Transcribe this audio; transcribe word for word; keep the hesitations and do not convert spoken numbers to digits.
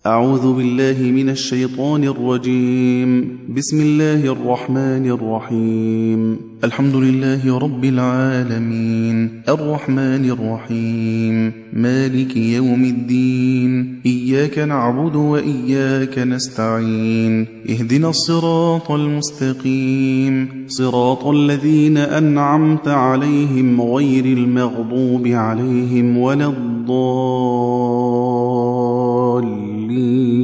أعوذ بالله من الشيطان الرجيم. بسم الله الرحمن الرحيم. الحمد لله رب العالمين، الرحمن الرحيم، مالك يوم الدين، إياك نعبد وإياك نستعين، اهدنا الصراط المستقيم، صراط الذين أنعمت عليهم غير المغضوب عليهم ولا الضالين.